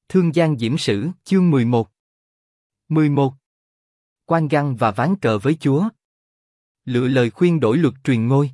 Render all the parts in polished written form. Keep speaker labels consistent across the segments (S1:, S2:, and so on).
S1: Thương Giang Diễm Sử, chương 11. 11. Quan găng và ván cờ với Chúa. Lựa lời khuyên đổi luật truyền ngôi.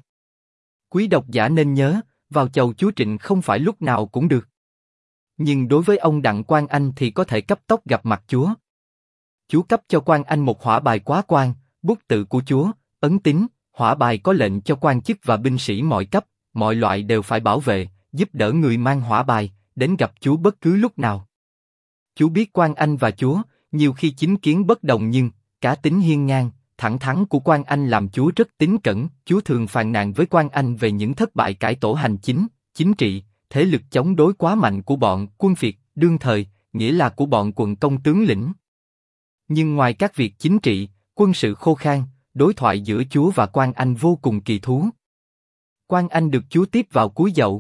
S1: Quý độc giả nên nhớ, vào chầu Chúa Trịnh không phải lúc nào cũng được. Nhưng đối với ông Đặng Quang Anh thì có thể cấp tốc gặp mặt Chúa. Chúa cấp cho Quang Anh một hỏa bài quá quan, bút tự của Chúa, ấn tín, hỏa bài có lệnh cho quan chức và binh sĩ mọi cấp, mọi loại đều phải bảo vệ, giúp đỡ người mang hỏa bài, đến gặp Chúa bất cứ lúc nào. Chúa biết Quang Anh và Chúa, nhiều khi chính kiến bất đồng nhưng, cá tính hiên ngang, thẳng thắn của Quang Anh làm Chúa rất tín cẩn. Chúa thường phàn nàn với Quang Anh về những thất bại cải tổ hành chính, chính trị, thế lực chống đối quá mạnh của bọn quân phiệt đương thời, nghĩa là của bọn quận công tướng lĩnh. Nhưng ngoài các việc chính trị, quân sự khô khan, đối thoại giữa Chúa và Quang Anh vô cùng kỳ thú. Quang Anh được Chúa tiếp vào cuối dậu.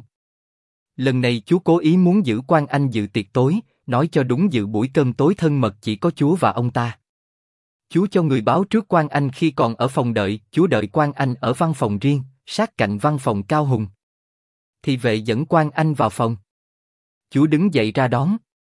S1: Lần này Chúa cố ý muốn giữ Quang Anh dự tiệc tối, nói cho đúng dự buổi cơm tối thân mật chỉ có Chúa và ông ta. Chúa cho người báo trước Quang Anh khi còn ở phòng đợi. Chúa đợi Quang Anh ở văn phòng riêng, sát cạnh văn phòng Cao Hùng. Thị vệ dẫn Quang Anh vào phòng. Chúa đứng dậy ra đón.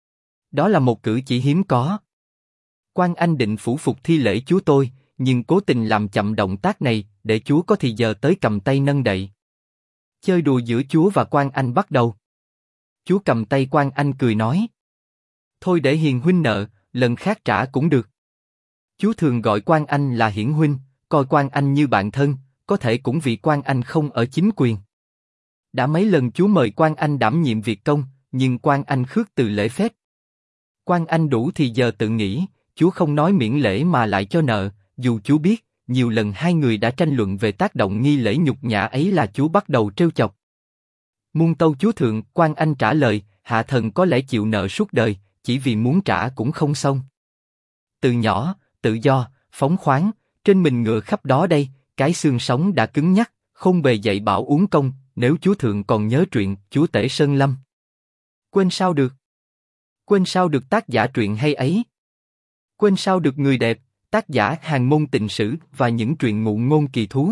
S1: Đó là một cử chỉ hiếm có. Quang Anh định phủ phục thi lễ Chúa tôi, nhưng cố tình làm chậm động tác này để Chúa có thì giờ tới cầm tay nâng đậy. Chơi đùa giữa Chúa và Quang Anh bắt đầu. Chúa cầm tay Quang Anh cười nói: thôi để Hiền huynh nợ, lần khác trả cũng được. Chúa thường gọi Quang Anh là Hiển huynh, coi Quang Anh như bạn thân, có thể cũng vì Quang Anh không ở chính quyền. Đã mấy lần Chúa mời Quang Anh đảm nhiệm việc công, nhưng Quang Anh khước từ lễ phép. Quang Anh đủ thì giờ tự nghĩ, Chúa không nói miễn lễ mà lại cho nợ, dù Chúa biết, nhiều lần hai người đã tranh luận về tác động nghi lễ nhục nhã ấy là Chúa bắt đầu trêu chọc. Muôn tâu Chúa thượng, Quang Anh trả lời, hạ thần có lẽ chịu nợ suốt đời, chỉ vì muốn trả cũng không xong. Từ nhỏ, tự do, phóng khoáng, trên mình ngựa khắp đó đây, cái xương sống đã cứng nhắc, không bề dạy bảo uống công. Nếu Chúa thượng còn nhớ truyện Chúa Tể Sơn Lâm, quên sao được? Quên sao được tác giả truyện hay ấy? Quên sao được người đẹp, tác giả Hàng Môn Tịnh Sử và những truyện ngụ ngôn kỳ thú?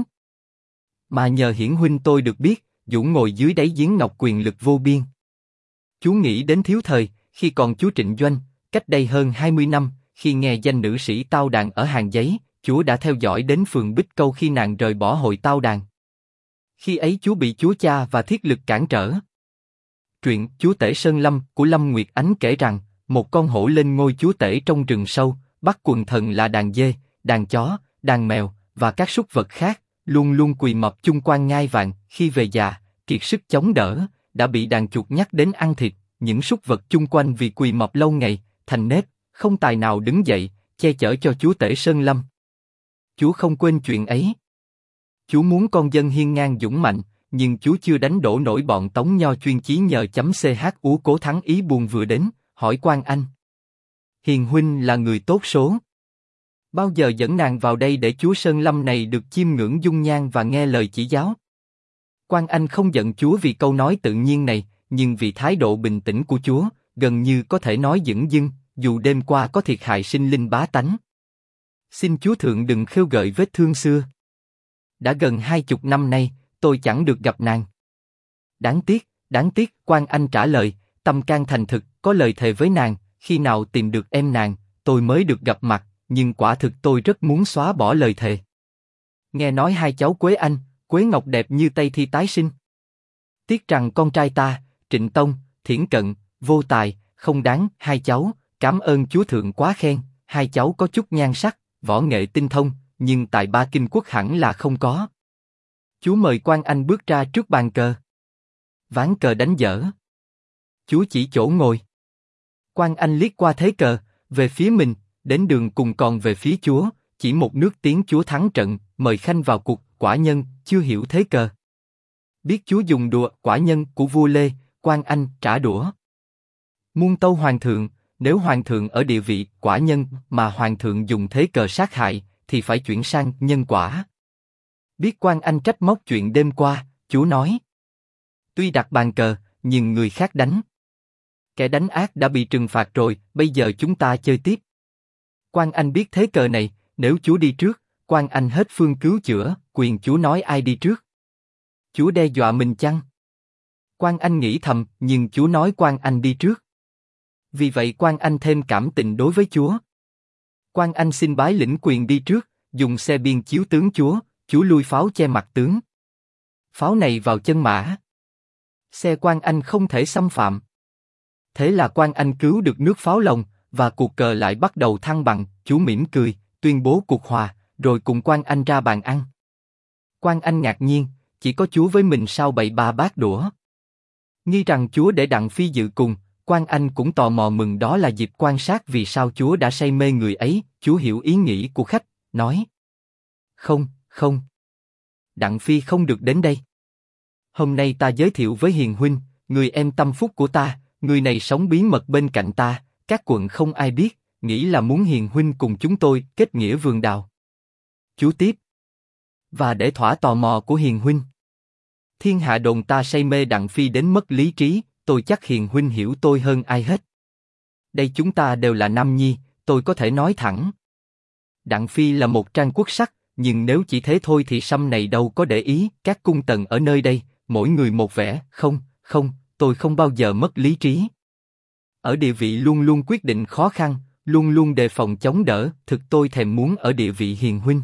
S1: Mà nhờ Hiển huynh tôi được biết, Vũ ngồi dưới đáy giếng ngọc quyền lực vô biên. Chúa nghĩ đến thiếu thời, khi còn Chúa Trịnh Doanh, cách đây hơn 20 năm, khi nghe danh nữ sĩ Tao Đàn ở Hàng Giấy, Chúa đã theo dõi đến phường Bích Câu khi nàng rời bỏ hội Tao Đàn. Khi ấy Chúa bị Chúa Cha và Thiết Lực cản trở. Truyện Chúa Tể Sơn Lâm của Lâm Nguyệt Ánh kể rằng, một con hổ lên ngôi Chúa Tể trong rừng sâu, bắt quần thần là đàn dê, đàn chó, đàn mèo và các súc vật khác, luôn luôn quỳ mọp chung quanh ngai vàng. Khi về già, kiệt sức chống đỡ, đã bị đàn chuột nhắc đến ăn thịt. Những súc vật chung quanh vì quỳ mọp lâu ngày, thành nếp, không tài nào đứng dậy, che chở cho Chúa Tể Sơn Lâm. Chúa không quên chuyện ấy. Chúa muốn con dân hiên ngang dũng mạnh, nhưng Chúa chưa đánh đổ nổi bọn Tống Nho chuyên chí nhờ chấm ch ú Cố Thắng ý buồn vừa đến, hỏi Quang Anh: Hiền huynh là người tốt số, bao giờ dẫn nàng vào đây để Chúa Sơn Lâm này được chiêm ngưỡng dung nhan và nghe lời chỉ giáo? Quang Anh không giận Chúa vì câu nói tự nhiên này, nhưng vì thái độ bình tĩnh của Chúa, gần như có thể nói dửng dưng, dù đêm qua có thiệt hại sinh linh bá tánh. Xin Chúa thượng đừng khêu gợi vết thương xưa. Đã gần 20 năm nay, tôi chẳng được gặp nàng. Đáng tiếc, Quang Anh trả lời, tâm can thành thực, có lời thề với nàng, khi nào tìm được em nàng, tôi mới được gặp mặt, nhưng quả thực tôi rất muốn xóa bỏ lời thề. Nghe nói hai cháu Quế Anh, Quế Ngọc đẹp như Tây Thi tái sinh. Tiếc rằng con trai ta, Trịnh Tông, thiển cận, vô tài, không đáng. Hai cháu, cảm ơn Chúa thượng quá khen, hai cháu có chút nhan sắc, võ nghệ tinh thông, nhưng tài ba kinh quốc hẳn là không có. Chúa mời Quang Anh bước ra trước bàn cờ. Ván cờ đánh dở. Chúa chỉ chỗ ngồi. Quang Anh liếc qua thế cờ, về phía mình, đến đường cùng còn về phía Chúa, chỉ một nước tiếng Chúa thắng trận, mời khanh vào cuộc. Quả nhân chưa hiểu thế cờ. Biết Chúa dùng đùa quả nhân của vua Lê, Quang Anh trả đũa. Muôn tâu hoàng thượng, nếu hoàng thượng ở địa vị quả nhân mà hoàng thượng dùng thế cờ sát hại, thì phải chuyển sang nhân quả. Biết Quang Anh trách móc chuyện đêm qua, Chúa nói: tuy đặt bàn cờ, nhưng người khác đánh. Kẻ đánh ác đã bị trừng phạt rồi, bây giờ chúng ta chơi tiếp. Quang Anh biết thế cờ này, nếu Chúa đi trước, Quang Anh hết phương cứu chữa, quyền Chúa nói ai đi trước. Chúa đe dọa mình chăng? Quang Anh nghĩ thầm, nhưng Chúa nói Quang Anh đi trước. Vì vậy Quan Anh thêm cảm tình đối với Chúa. Quan Anh xin bái lĩnh quyền đi trước, dùng xe biên chiếu tướng Chúa lui pháo che mặt tướng. Pháo này vào chân mã. Xe Quan Anh không thể xâm phạm. Thế là Quan Anh cứu được nước pháo lồng, và cuộc cờ lại bắt đầu thăng bằng. Chúa mỉm cười, tuyên bố cuộc hòa, rồi cùng Quan Anh ra bàn ăn. Quan Anh ngạc nhiên, chỉ có Chúa với mình sao bày ba bát đũa. Nghi rằng Chúa để Đặng Phi dự cùng, Quan Anh cũng tò mò mừng đó là dịp quan sát vì sao Chúa đã say mê người ấy. Chúa hiểu ý nghĩ của khách, nói: Không. Đặng Phi không được đến đây. Hôm nay ta giới thiệu với Hiền huynh, người em tâm phúc của ta, người này sống bí mật bên cạnh ta, các quận không ai biết, nghĩ là muốn Hiền huynh cùng chúng tôi kết nghĩa vườn đào. Chúa tiếp: Và để thỏa tò mò của Hiền huynh, thiên hạ đồn ta say mê Đặng Phi đến mất lý trí, tôi chắc Hiền huynh hiểu tôi hơn ai hết. Đây chúng ta đều là nam nhi, tôi có thể nói thẳng. Đặng Phi là một trang quốc sắc, nhưng nếu chỉ thế thôi thì Sâm này đâu có để ý. Các cung tần ở nơi đây, mỗi người một vẻ. Không, tôi không bao giờ mất lý trí. Ở địa vị luôn luôn quyết định khó khăn, luôn luôn đề phòng chống đỡ. Thực tôi thèm muốn ở địa vị Hiền huynh.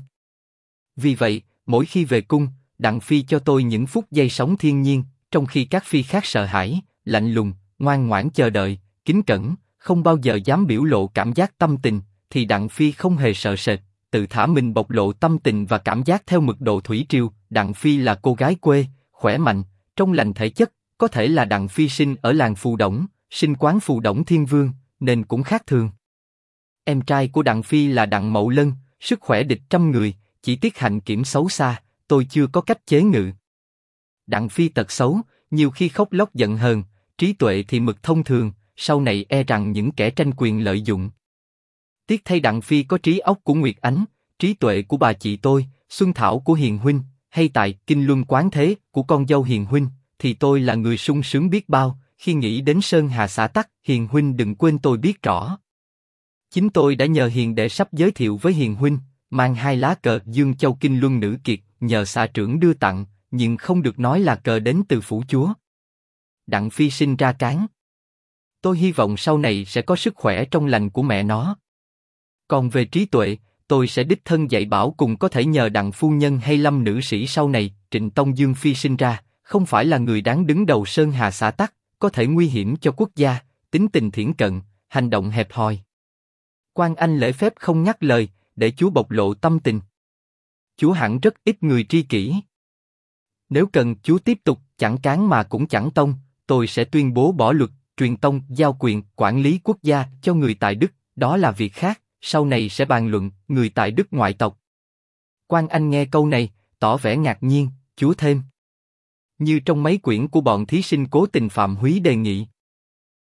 S1: Vì vậy, mỗi khi về cung, Đặng Phi cho tôi những phút giây sống thiên nhiên, trong khi các phi khác sợ hãi, lạnh lùng, ngoan ngoãn chờ đợi, kính cẩn, không bao giờ dám biểu lộ cảm giác tâm tình, thì Đặng Phi không hề sợ sệt, tự thả mình bộc lộ tâm tình và cảm giác theo mực độ thủy triều. Đặng Phi là cô gái quê, khỏe mạnh, trong lành thể chất, có thể là Đặng Phi sinh ở làng Phù Đổng, sinh quán Phù Đổng Thiên Vương, nên cũng khác thường. Em trai của Đặng Phi là Đặng Mậu Lân, sức khỏe địch trăm người, chỉ tiếc hạnh kiểm xấu xa, tôi chưa có cách chế ngự. Đặng Phi tật xấu, nhiều khi khóc lóc giận hờn, trí tuệ thì mực thông thường, sau này e rằng những kẻ tranh quyền lợi dụng. Tiếc thay Đặng Phi có trí óc của Nguyệt Ánh, trí tuệ của bà chị tôi, Xuân Thảo của Hiền huynh, hay tài kinh luân quán thế của con dâu Hiền huynh, thì tôi là người sung sướng biết bao. Khi nghĩ đến Sơn Hà xã tắc, Hiền huynh đừng quên tôi biết rõ. Chính tôi đã nhờ Hiền đệ sắp giới thiệu với Hiền huynh, mang 2 lá cờ Dương Châu Kinh Luân Nữ Kiệt, nhờ xà trưởng đưa tặng, nhưng không được nói là cờ đến từ phủ chúa. Đặng Phi sinh ra cán. Tôi hy vọng sau này sẽ có sức khỏe trong lành của mẹ nó. Còn về trí tuệ, tôi sẽ đích thân dạy bảo, cùng có thể nhờ Đặng phu nhân hay Lâm nữ sĩ sau này. Trịnh Tông Dương Phi sinh ra, không phải là người đáng đứng đầu Sơn Hà xã tắc, có thể nguy hiểm cho quốc gia, tính tình thiển cận, hành động hẹp hòi. Quan Anh lễ phép không nhắc lời, để Chúa bộc lộ tâm tình. Chúa hẳn rất ít người tri kỷ. Nếu cần, Chúa tiếp tục, chẳng cán mà cũng chẳng tông, tôi sẽ tuyên bố bỏ luật, truyền tông, giao quyền, quản lý quốc gia cho người tại Đức, đó là việc khác, sau này sẽ bàn luận, người tại Đức ngoại tộc. Quan Anh nghe câu này, tỏ vẻ ngạc nhiên, Chúa thêm. Như trong mấy quyển của bọn thí sinh cố tình phạm húy đề nghị.